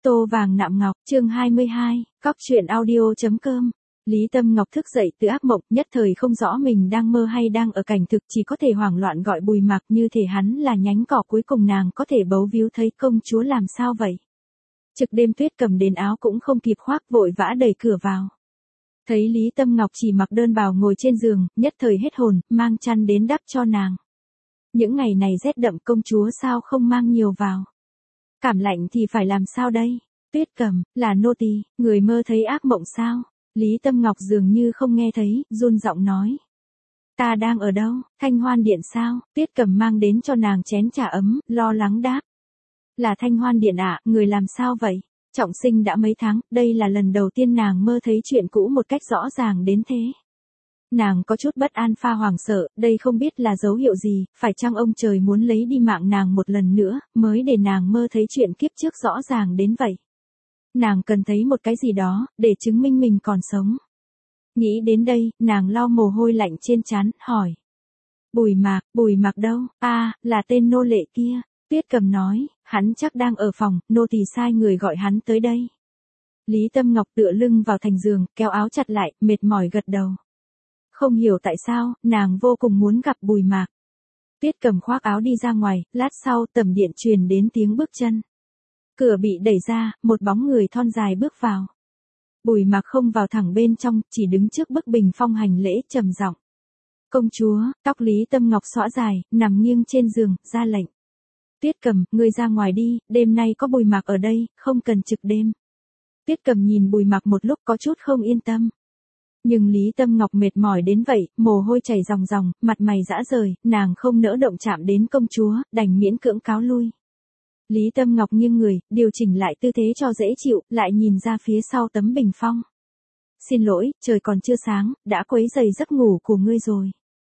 Tô vàng nạm ngọc, chương 22, cóc truyện audio.com. Lý Tâm Ngọc thức dậy từ ác mộng, nhất thời không rõ mình đang mơ hay đang ở cảnh thực, chỉ có thể hoảng loạn gọi Bùi Mạc, như thể hắn là nhánh cỏ cuối cùng nàng có thể bấu víu thấy. Công chúa làm sao vậy? Trực đêm Tuyết cầm đến áo cũng không kịp khoác, vội vã đẩy cửa vào. Thấy Lý Tâm Ngọc chỉ mặc đơn bào ngồi trên giường, nhất thời hết hồn, mang chăn đến đắp cho nàng. Những ngày này rét đậm, công chúa sao không mang nhiều vào? Cảm lạnh thì phải làm sao đây? Tuyết cầm, là nô tỳ, người mơ thấy ác mộng sao? Lý Tâm Ngọc dường như không nghe thấy, run giọng nói. Ta đang ở đâu? Thanh Hoan Điện sao? Tuyết cầm mang đến cho nàng chén trà ấm, lo lắng đáp. Là Thanh Hoan Điện ạ, người làm sao vậy? Trọng sinh đã mấy tháng, đây là lần đầu tiên nàng mơ thấy chuyện cũ một cách rõ ràng đến thế. Nàng có chút bất an pha hoảng sợ, đây không biết là dấu hiệu gì, phải chăng ông trời muốn lấy đi mạng nàng một lần nữa, mới để nàng mơ thấy chuyện kiếp trước rõ ràng đến vậy. Nàng cần thấy một cái gì đó, để chứng minh mình còn sống. Nghĩ đến đây, nàng lau mồ hôi lạnh trên trán, hỏi. Bùi Mạc đâu? Là tên nô lệ kia. Tuyết cầm nói, hắn chắc đang ở phòng, nô tỳ sai người gọi hắn tới đây. Lý Tâm Ngọc tựa lưng vào thành giường, kéo áo chặt lại, mệt mỏi gật đầu. Không hiểu tại sao, nàng vô cùng muốn gặp Bùi Mạc. Tuyết cầm khoác áo đi ra ngoài, lát sau tầm điện truyền đến tiếng bước chân. Cửa bị đẩy ra, một bóng người thon dài bước vào. Bùi Mạc không vào thẳng bên trong, chỉ đứng trước bức bình phong hành lễ trầm giọng. Công chúa, tóc Lý Tâm Ngọc xõa dài, nằm nghiêng trên giường, ra lệnh. Tuyết cầm, ngươi ra ngoài đi, đêm nay có Bùi Mạc ở đây, không cần trực đêm. Tuyết cầm nhìn Bùi Mạc một lúc có chút không yên tâm. Nhưng Lý Tâm Ngọc mệt mỏi đến vậy, mồ hôi chảy ròng ròng, mặt mày rã rời, nàng không nỡ động chạm đến công chúa, đành miễn cưỡng cáo lui. Lý Tâm Ngọc nghiêng người, điều chỉnh lại tư thế cho dễ chịu, lại nhìn ra phía sau tấm bình phong. Xin lỗi, trời còn chưa sáng, đã quấy rầy giấc ngủ của ngươi rồi.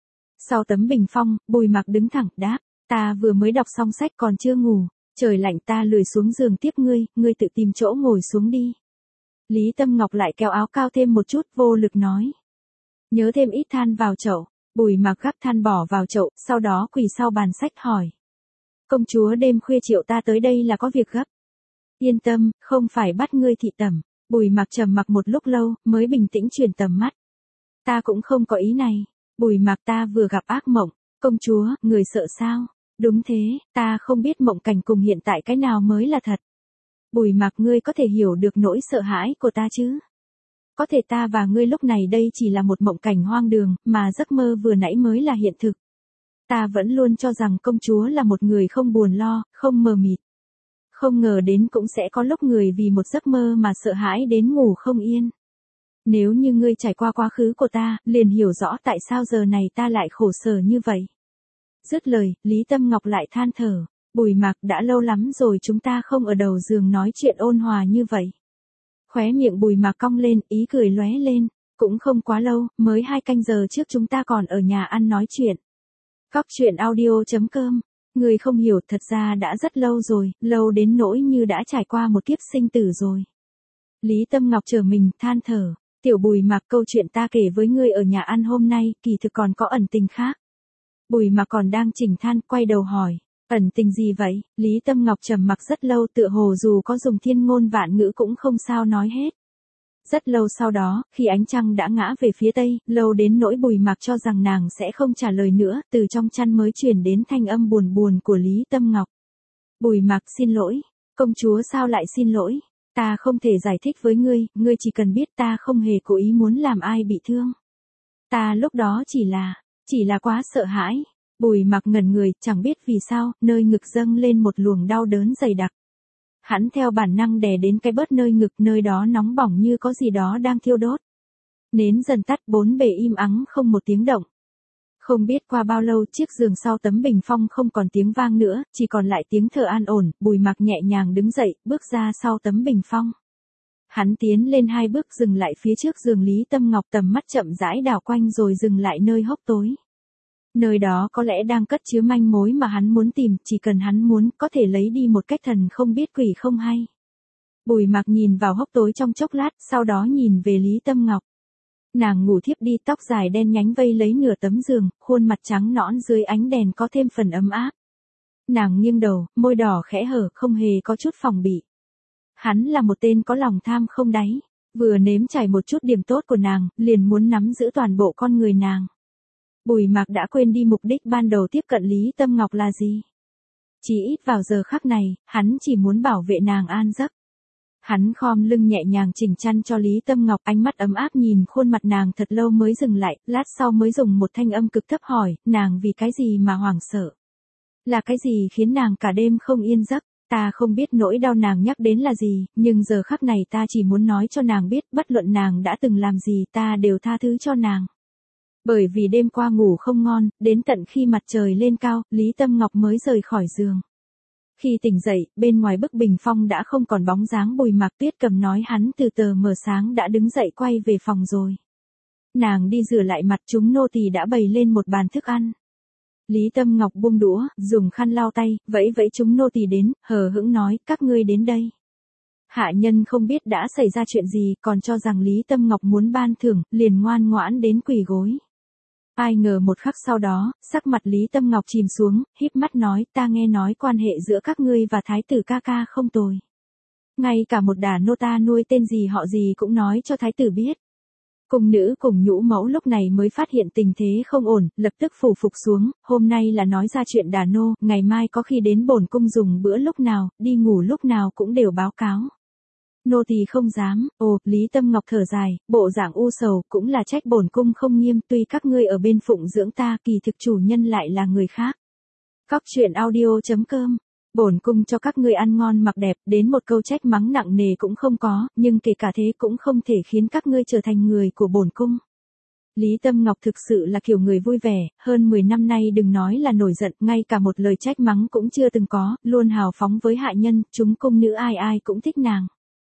Sau tấm bình phong, Bùi Mạc đứng thẳng, đáp, ta vừa mới đọc xong sách còn chưa ngủ, trời lạnh ta lười xuống giường tiếp ngươi, ngươi tự tìm chỗ ngồi xuống đi. Lý Tâm Ngọc lại kéo áo cao thêm một chút, vô lực nói. Nhớ thêm ít than vào chậu. Bùi Mạc gắp than bỏ vào chậu, sau đó quỳ sau bàn sách hỏi. Công chúa đêm khuya triệu ta tới đây là có việc gấp. Yên tâm, không phải bắt ngươi thị tẩm. Bùi Mạc trầm mặc một lúc lâu, mới bình tĩnh chuyển tầm mắt. Ta cũng không có ý này. Bùi Mạc, ta vừa gặp ác mộng. Công chúa, người sợ sao? Đúng thế, ta không biết mộng cảnh cùng hiện tại cái nào mới là thật. Bùi Mạc, ngươi có thể hiểu được nỗi sợ hãi của ta chứ? Có thể ta và ngươi lúc này đây chỉ là một mộng cảnh hoang đường, mà giấc mơ vừa nãy mới là hiện thực. Ta vẫn luôn cho rằng công chúa là một người không buồn lo, không mờ mịt. Không ngờ đến cũng sẽ có lúc người vì một giấc mơ mà sợ hãi đến ngủ không yên. Nếu như ngươi trải qua quá khứ của ta, liền hiểu rõ tại sao giờ này ta lại khổ sở như vậy. Dứt lời, Lý Tâm Ngọc lại than thở. Bùi Mạc, đã lâu lắm rồi chúng ta không ở đầu giường nói chuyện ôn hòa như vậy. Khóe miệng Bùi Mạc cong lên, ý cười lóe lên. Cũng không quá lâu, mới 2 canh giờ trước chúng ta còn ở nhà ăn nói chuyện. Cóc truyện audio.com. Người không hiểu, thật ra đã rất lâu rồi, lâu đến nỗi như đã trải qua một kiếp sinh tử rồi. Lý Tâm Ngọc trở mình, than thở. Tiểu Bùi Mạc, câu chuyện ta kể với ngươi ở nhà ăn hôm nay, kỳ thực còn có ẩn tình khác. Bùi Mạc còn đang chỉnh than, quay đầu hỏi. Ẩn tình gì vậy? Lý Tâm Ngọc trầm mặc rất lâu, tựa hồ dù có dùng thiên ngôn vạn ngữ cũng không sao nói hết. Rất lâu sau đó, khi ánh trăng đã ngã về phía tây, lâu đến nỗi Bùi Mạc cho rằng nàng sẽ không trả lời nữa, từ trong chăn mới truyền đến thanh âm buồn buồn của Lý Tâm Ngọc. Bùi Mạc, xin lỗi. Công chúa sao lại xin lỗi? Ta không thể giải thích với ngươi, ngươi chỉ cần biết ta không hề cố ý muốn làm ai bị thương. Ta lúc đó chỉ là quá sợ hãi. Bùi Mạc ngẩn người, chẳng biết vì sao, nơi ngực dâng lên một luồng đau đớn dày đặc. Hắn theo bản năng đè đến cái bớt nơi ngực, nơi đó nóng bỏng như có gì đó đang thiêu đốt. Nến dần tắt, bốn bề im ắng không một tiếng động. Không biết qua bao lâu, chiếc giường sau tấm bình phong không còn tiếng vang nữa, chỉ còn lại tiếng thở an ổn. Bùi Mạc nhẹ nhàng đứng dậy, bước ra sau tấm bình phong. Hắn tiến lên 2 bước, dừng lại phía trước giường Lý Tâm Ngọc, tầm mắt chậm rãi đảo quanh rồi dừng lại nơi hốc tối. Nơi đó có lẽ đang cất chứa manh mối mà hắn muốn tìm, chỉ cần hắn muốn, có thể lấy đi một cách thần không biết quỷ không hay. Bùi Mạc nhìn vào hốc tối trong chốc lát, sau đó nhìn về Lý Tâm Ngọc. Nàng ngủ thiếp đi, tóc dài đen nhánh vây lấy nửa tấm giường, khuôn mặt trắng nõn dưới ánh đèn có thêm phần ấm áp. Nàng nghiêng đầu, môi đỏ khẽ hở, không hề có chút phòng bị. Hắn là một tên có lòng tham không đáy, vừa nếm trải một chút điểm tốt của nàng, liền muốn nắm giữ toàn bộ con người nàng. Bùi Mạc đã quên đi mục đích ban đầu tiếp cận Lý Tâm Ngọc là gì. Chỉ ít vào giờ khắc này, hắn chỉ muốn bảo vệ nàng an giấc. Hắn khom lưng nhẹ nhàng chỉnh chăn cho Lý Tâm Ngọc, ánh mắt ấm áp nhìn khuôn mặt nàng thật lâu mới dừng lại, lát sau mới dùng một thanh âm cực thấp hỏi, nàng vì cái gì mà hoảng sợ? Là cái gì khiến nàng cả đêm không yên giấc? Ta không biết nỗi đau nàng nhắc đến là gì, nhưng giờ khắc này ta chỉ muốn nói cho nàng biết, bất luận nàng đã từng làm gì ta đều tha thứ cho nàng. Bởi vì đêm qua ngủ không ngon, đến tận khi mặt trời lên cao, Lý Tâm Ngọc mới rời khỏi giường. Khi tỉnh dậy, bên ngoài bức bình phong đã không còn bóng dáng Bùi Mạc Tuyết cầm nói hắn từ tờ mờ sáng đã đứng dậy quay về phòng rồi. Nàng đi rửa lại mặt, chúng nô tỳ đã bày lên một bàn thức ăn. Lý Tâm Ngọc buông đũa, dùng khăn lau tay, vẫy vẫy chúng nô tỳ đến, hờ hững nói, các ngươi đến đây. Hạ nhân không biết đã xảy ra chuyện gì, còn cho rằng Lý Tâm Ngọc muốn ban thưởng, liền ngoan ngoãn đến quỳ gối. Ai ngờ một khắc sau đó, sắc mặt Lý Tâm Ngọc chìm xuống, híp mắt nói, ta nghe nói quan hệ giữa các ngươi và thái tử ca ca không tồi. Ngay cả một đả nô ta nuôi tên gì họ gì cũng nói cho thái tử biết. Cung nữ cùng nhũ mẫu lúc này mới phát hiện tình thế không ổn, lập tức phủ phục xuống, hôm nay là nói ra chuyện đả nô, ngày mai có khi đến bổn cung dùng bữa lúc nào, đi ngủ lúc nào cũng đều báo cáo. Nô tỳ không dám. Lý Tâm Ngọc thở dài, bộ dạng u sầu, cũng là trách bổn cung không nghiêm, tuy các ngươi ở bên phụng dưỡng ta, kỳ thực chủ nhân lại là người khác. Cóc truyện audio.com. Bổn cung cho các ngươi ăn ngon mặc đẹp, đến một câu trách mắng nặng nề cũng không có, nhưng kể cả thế cũng không thể khiến các ngươi trở thành người của bổn cung. Lý Tâm Ngọc thực sự là kiểu người vui vẻ, hơn 10 năm nay đừng nói là nổi giận, ngay cả một lời trách mắng cũng chưa từng có, luôn hào phóng với hạ nhân, chúng cung nữ ai ai cũng thích nàng.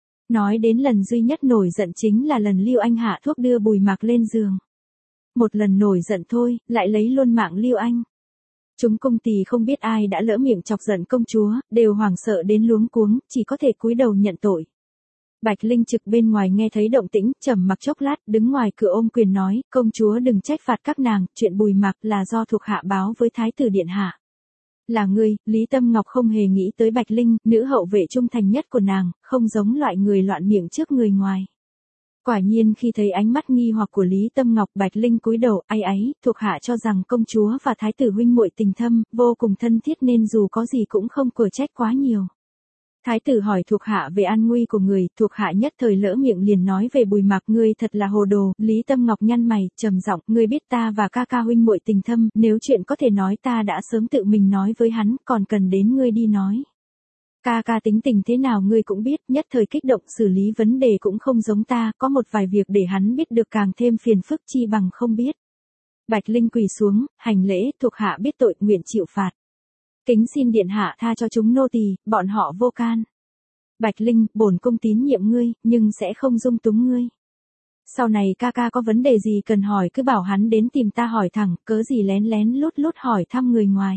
Nói đến lần duy nhất nổi giận chính là lần Lưu Anh hạ thuốc đưa Bùi Mạc lên giường. Một lần nổi giận thôi, lại lấy luôn mạng Lưu Anh. Chúng cung tỳ không biết ai đã lỡ miệng chọc giận công chúa, đều hoảng sợ đến luống cuống, chỉ có thể cúi đầu nhận tội. Bạch Linh Trực bên ngoài nghe thấy động tĩnh, trầm mặc chốc lát, đứng ngoài cửa ôm quyền nói, công chúa đừng trách phạt các nàng, chuyện Bùi Mạc là do thuộc hạ báo với thái tử điện hạ. Là ngươi, Lý Tâm Ngọc không hề nghĩ tới Bạch Linh, nữ hậu vệ trung thành nhất của nàng, không giống loại người loạn miệng trước người ngoài. Quả nhiên khi thấy ánh mắt nghi hoặc của Lý Tâm Ngọc, Bạch Linh cúi đầu, áy áy, thuộc hạ cho rằng công chúa và thái tử huynh muội tình thâm, vô cùng thân thiết nên dù có gì cũng không cửa trách quá nhiều. Thái tử hỏi thuộc hạ về an nguy của người, thuộc hạ nhất thời lỡ miệng liền nói về Bùi Mạc, ngươi thật là hồ đồ. Lý Tâm Ngọc nhăn mày, trầm giọng, ngươi biết ta và ca ca huynh muội tình thâm, nếu chuyện có thể nói ta đã sớm tự mình nói với hắn, còn cần đến ngươi đi nói. Ca ca tính tình thế nào ngươi cũng biết, nhất thời kích động xử lý vấn đề cũng không giống ta, có một vài việc để hắn biết được càng thêm phiền phức chi bằng không biết. Bạch Linh quỳ xuống, hành lễ, thuộc hạ biết tội, nguyện chịu phạt. Kính xin điện hạ tha cho chúng nô tỳ, bọn họ vô can. Bạch Linh, bổn cung tín nhiệm ngươi, nhưng sẽ không dung túng ngươi. Sau này ca ca có vấn đề gì cần hỏi cứ bảo hắn đến tìm ta hỏi thẳng, cớ gì lén lén lút lút hỏi thăm người ngoài.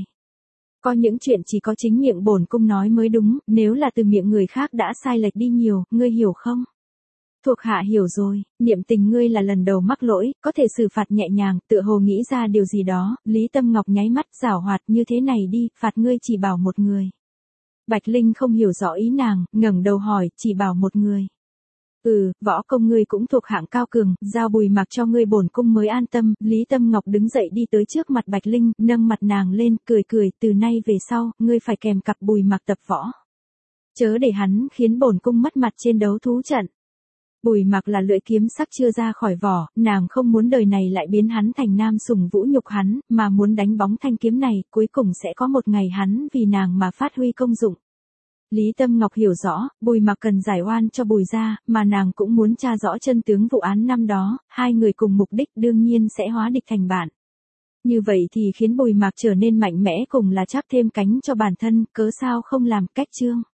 Có những chuyện chỉ có chính miệng bổn cung nói mới đúng, nếu là từ miệng người khác đã sai lệch đi nhiều, ngươi hiểu không? Thuộc hạ hiểu rồi, niệm tình ngươi là lần đầu mắc lỗi, có thể xử phạt nhẹ nhàng, tựa hồ nghĩ ra điều gì đó, Lý Tâm Ngọc nháy mắt, giảo hoạt, như thế này đi, phạt ngươi chỉ bảo một người. Bạch Linh không hiểu rõ ý nàng, ngẩng đầu hỏi, chỉ bảo một người. Võ công ngươi cũng thuộc hạng cao cường, giao Bùi Mạc cho ngươi bổn cung mới an tâm. Lý Tâm Ngọc đứng dậy đi tới trước mặt Bạch Linh, nâng mặt nàng lên, cười cười, từ nay về sau, ngươi phải kèm cặp Bùi Mạc tập võ. Chớ để hắn khiến bổn cung mất mặt trên đấu thú trận. Bùi Mạc là lưỡi kiếm sắc chưa ra khỏi vỏ, nàng không muốn đời này lại biến hắn thành nam sủng vũ nhục hắn, mà muốn đánh bóng thanh kiếm này, cuối cùng sẽ có một ngày hắn vì nàng mà phát huy công dụng. Lý Tâm Ngọc hiểu rõ, Bùi Mạc cần giải oan cho Bùi gia, mà nàng cũng muốn tra rõ chân tướng vụ án năm đó, hai người cùng mục đích đương nhiên sẽ hóa địch thành bạn. Như vậy thì khiến Bùi Mạc trở nên mạnh mẽ cùng là chắp thêm cánh cho bản thân, cớ sao không làm. Cách chương